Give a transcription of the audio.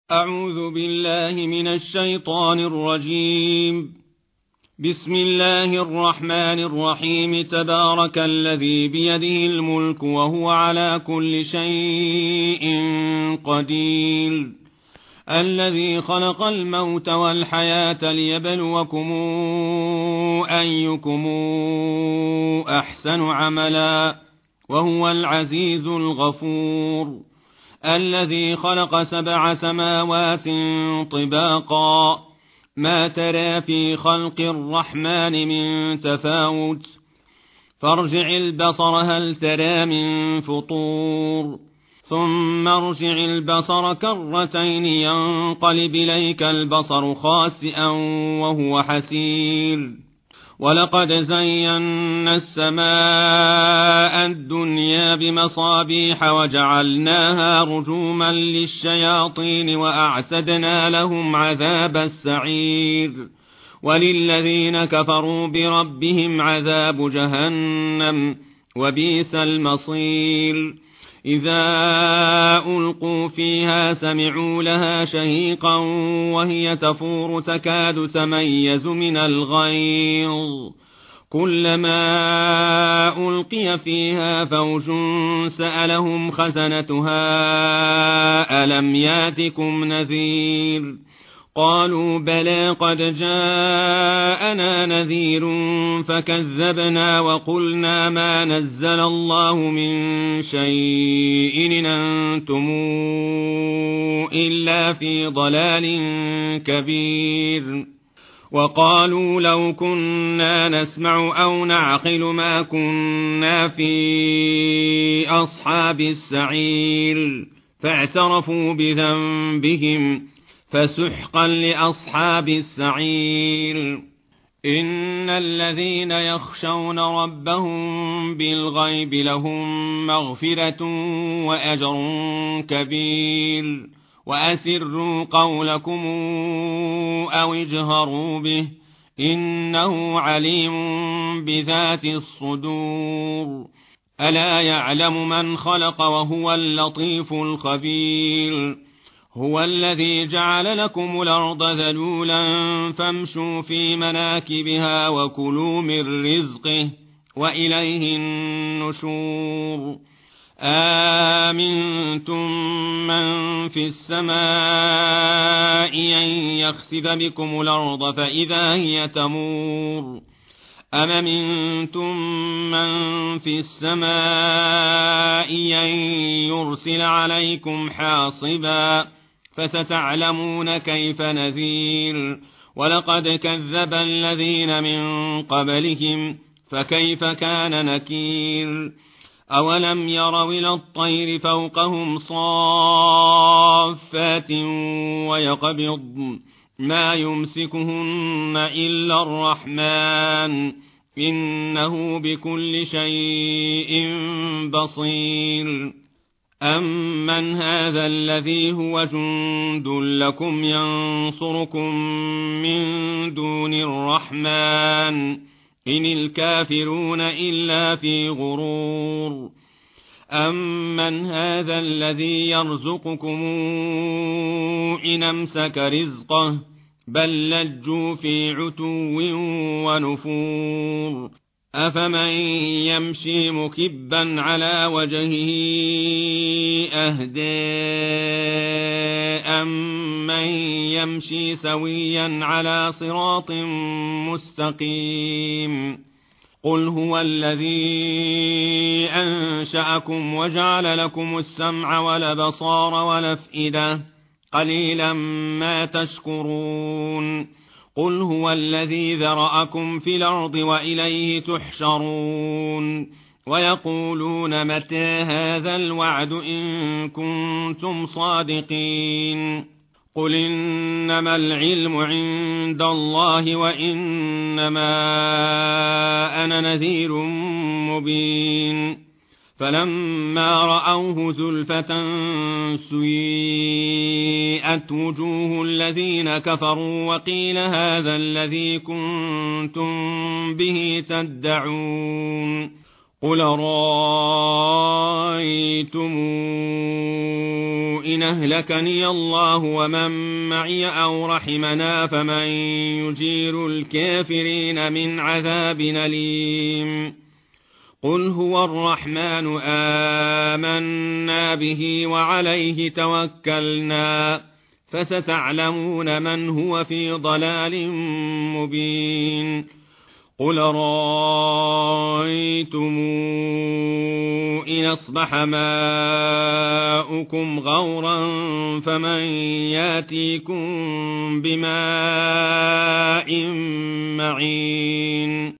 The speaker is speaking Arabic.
أعوذ بالله من الشيطان الرجيم. بسم الله الرحمن الرحيم. تبارك الذي بيده الملك وهو على كل شيء قدير. الذي خلق الموت والحياة ليبلوكم أيكم أحسن عملا وهو العزيز الغفور. الذي خلق 7 سماوات طباقا ما ترى في خلق الرحمن من تفاوت فارجع البصر هل ترى من فطور ثم ارجع البصر كرتين ينقلب إليك البصر خاسئا وهو حسير. ولقد زينا السماء الدنيا بمصابيح وجعلناها رجوما للشياطين وأعتدنا لهم عذاب السعير. وللذين كفروا بربهم عذاب جهنم وبئس المصير. إذا ألقوا فيها سمعوا لها شهيقا وهي تفور تكاد تميز من الغيظ. كلما ألقي فيها فوج سألهم خزنتها ألم ياتكم نذير قالوا بلى قد جاءنا نذير فكذبنا وقلنا ما نزل الله من شيء إن أنتم إلا في ضلال كبير. وقالوا لو كنا نسمع أو نعقل ما كنا في أصحاب السعير فاعترفوا بذنبهم فسحقا لأصحاب السعير. إن الذين يخشون ربهم بالغيب لهم مغفرة وأجر كبير. وأسروا قولكم أو اجهروا به إنه عليم بذات الصدور. ألا يعلم من خلق وهو اللطيف الخبير. هو الذي جعل لكم الأرض ذلولا فامشوا في مناكبها وكلوا من رزقه وإليه النشور. آمنتم من في السماء أن يخسف بكم الأرض فإذا هي تمور أم أمنتم من في السماء أن يرسل عليكم حاصبا فستعلمون كيف نذير. ولقد كذب الذين من قبلهم فكيف كان نكير. أولم يروا إلى الطير فوقهم صافات ويقبضن ما يمسكهن إلا الرحمن إنه بكل شيء بصير. أمن هذا الذي هو جند لكم ينصركم من دون الرحمن إن الكافرون إلا في غرور. أمن هذا الذي يرزقكم إن أمسك رزقه بل لجوا في عتو ونفور. أفمن يمشي مكبا على وجهه أهدى أمن يمشي سويا على صراط مستقيم. قل هو الذي أنشأكم وجعل لكم السمع والأبصار والأفئدة قليلا ما تشكرون. قل هو الذي ذرأكم في الأرض وإليه تحشرون. ويقولون متى هذا الوعد إن كنتم صادقين. قل إنما العلم عند الله وإنما أنا نذير مبين. فلما رأوه زلفة سيئت وجوه الذين كفروا وقيل هذا الذي كنتم به تدعون. قل رأيتم إن أهلكني الله ومن معي أو رحمنا فمن يجير الكافرين من عذاب أليم قل هو الرحمن آمنا به وعليه توكلنا فستعلمون من هو في ضلال مبين قل رأيتم إن أصبح ماؤكم غورا فمن ياتيكم بماء معين